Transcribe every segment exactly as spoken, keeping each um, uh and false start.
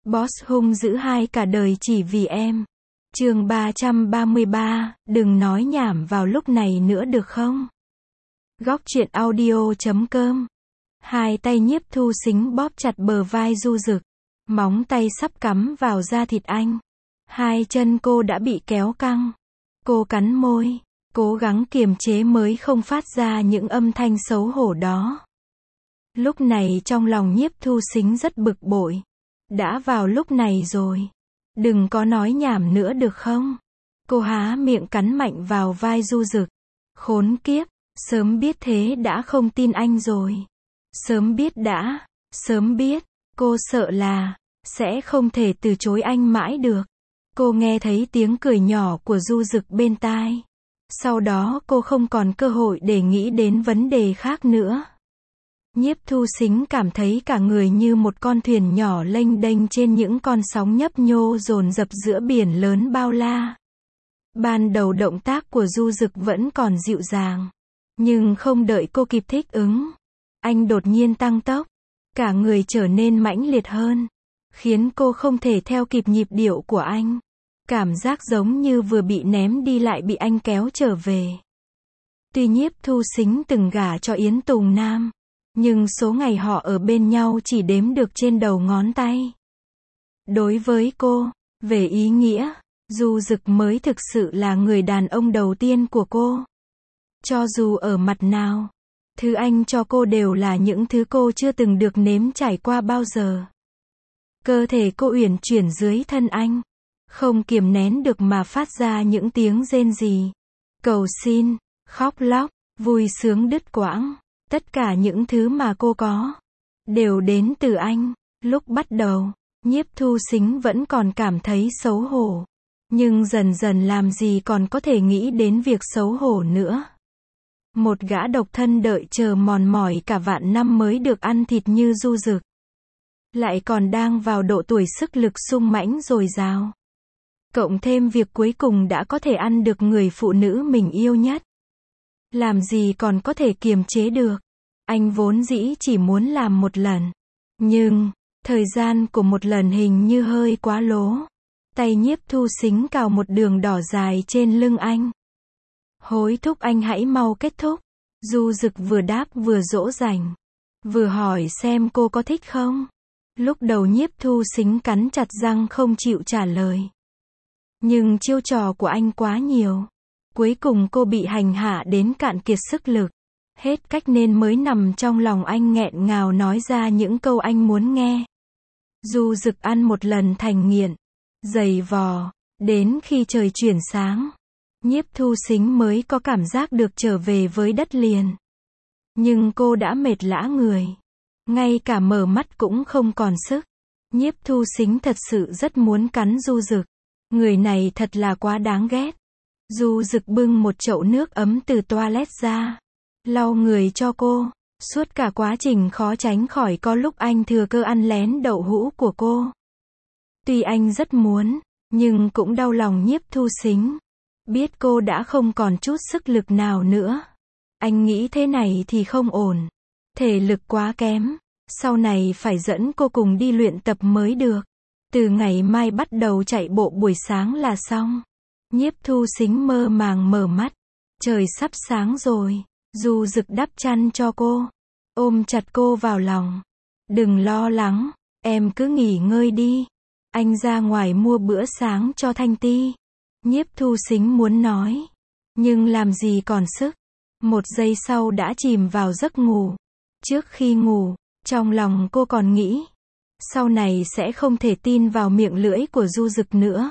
Boss hung dữ hai cả đời chỉ vì em. Chương ba trăm ba mươi ba, đừng nói nhảm vào lúc này nữa được không? Góc truyện audio chấm com. Hai tay Nhiếp Thu Xính bóp chặt bờ vai Du Dực, móng tay sắp cắm vào da thịt anh. Hai chân cô đã bị kéo căng. Cô cắn môi, cố gắng kiềm chế mới không phát ra những âm thanh xấu hổ đó. Lúc này trong lòng Nhiếp Thu Xính rất bực bội. Đã vào lúc này rồi, đừng có nói nhảm nữa được không? Cô há miệng cắn mạnh vào vai Du Dực. Khốn kiếp, sớm biết thế đã không tin anh rồi. Sớm biết đã, sớm biết, cô sợ là sẽ không thể từ chối anh mãi được. Cô nghe thấy tiếng cười nhỏ của Du Dực bên tai. Sau đó cô không còn cơ hội để nghĩ đến vấn đề khác nữa. Nhiếp Thu Xính cảm thấy cả người như một con thuyền nhỏ lênh đênh trên những con sóng nhấp nhô dồn dập giữa biển lớn bao la. Ban đầu động tác của Du Dực vẫn còn dịu dàng, nhưng không đợi cô kịp thích ứng, anh đột nhiên tăng tốc, cả người trở nên mãnh liệt hơn, khiến cô không thể theo kịp nhịp điệu của anh. Cảm giác giống như vừa bị ném đi lại bị anh kéo trở về. Tuy Nhiếp Thu Xính từng gả cho Yến Tùng Nam, nhưng số ngày họ ở bên nhau chỉ đếm được trên đầu ngón tay. Đối với cô, về ý nghĩa, Du Dực mới thực sự là người đàn ông đầu tiên của cô. Cho dù ở mặt nào, thứ anh cho cô đều là những thứ cô chưa từng được nếm trải qua bao giờ. Cơ thể cô uyển chuyển dưới thân anh, không kiềm nén được mà phát ra những tiếng rên rỉ, cầu xin, khóc lóc, vui sướng đứt quãng. Tất cả những thứ mà cô có, đều đến từ anh. Lúc bắt đầu, Nhiếp Thu Xính vẫn còn cảm thấy xấu hổ. Nhưng dần dần làm gì còn có thể nghĩ đến việc xấu hổ nữa. Một gã độc thân đợi chờ mòn mỏi cả vạn năm mới được ăn thịt như Du Dực. Lại còn đang vào độ tuổi sức lực sung mãnh dồi dào. Cộng thêm việc cuối cùng đã có thể ăn được người phụ nữ mình yêu nhất. Làm gì còn có thể kiềm chế được. Anh vốn dĩ chỉ muốn làm một lần. Nhưng, thời gian của một lần hình như hơi quá lố. Tay Nhiếp Thu Xính cào một đường đỏ dài trên lưng anh. Hối thúc anh hãy mau kết thúc. Du Dực vừa đáp vừa dỗ dành. Vừa hỏi xem cô có thích không. Lúc đầu Nhiếp Thu Xính cắn chặt răng không chịu trả lời. Nhưng chiêu trò của anh quá nhiều. Cuối cùng cô bị hành hạ đến cạn kiệt sức lực. Hết cách nên mới nằm trong lòng anh nghẹn ngào nói ra những câu anh muốn nghe. Du Dực ăn một lần thành nghiện, giày vò, đến khi trời chuyển sáng, Nhiếp Thu Xính mới có cảm giác được trở về với đất liền. Nhưng cô đã mệt lả người. Ngay cả mở mắt cũng không còn sức. Nhiếp Thu Xính thật sự rất muốn cắn Du Dực. Người này thật là quá đáng ghét. Du Dực bưng một chậu nước ấm từ toilet ra, lau người cho cô. Suốt cả quá trình khó tránh khỏi có lúc anh thừa cơ ăn lén đậu hũ của cô. Tuy anh rất muốn, nhưng cũng đau lòng Nhiếp Thu Xính. Biết cô đã không còn chút sức lực nào nữa. Anh nghĩ thế này thì không ổn. Thể lực quá kém. Sau này phải dẫn cô cùng đi luyện tập mới được. Từ ngày mai bắt đầu chạy bộ buổi sáng là xong. Nhiếp Thu Xính mơ màng mở mắt. Trời sắp sáng rồi. Du Dực đắp chăn cho cô. Ôm chặt cô vào lòng. Đừng lo lắng. Em cứ nghỉ ngơi đi. Anh ra ngoài mua bữa sáng cho Thanh Ti. Nhiếp Thu Xính muốn nói. Nhưng làm gì còn sức. Một giây sau đã chìm vào giấc ngủ. Trước khi ngủ, trong lòng cô còn nghĩ. Sau này sẽ không thể tin vào miệng lưỡi của Du Dực nữa.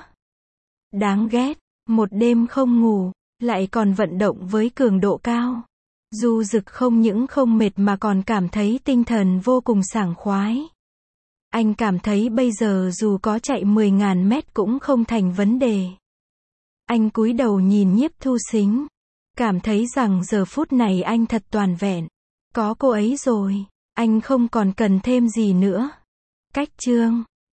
Đáng ghét. Một đêm không ngủ, lại còn vận động với cường độ cao. Du Dực không những không mệt mà còn cảm thấy tinh thần vô cùng sảng khoái. Anh cảm thấy bây giờ dù có chạy mười nghìn mét cũng không thành vấn đề. Anh cúi đầu nhìn Nhiếp Thu Xính. Cảm thấy rằng giờ phút này anh thật toàn vẹn. Có cô ấy rồi, anh không còn cần thêm gì nữa. Cách chương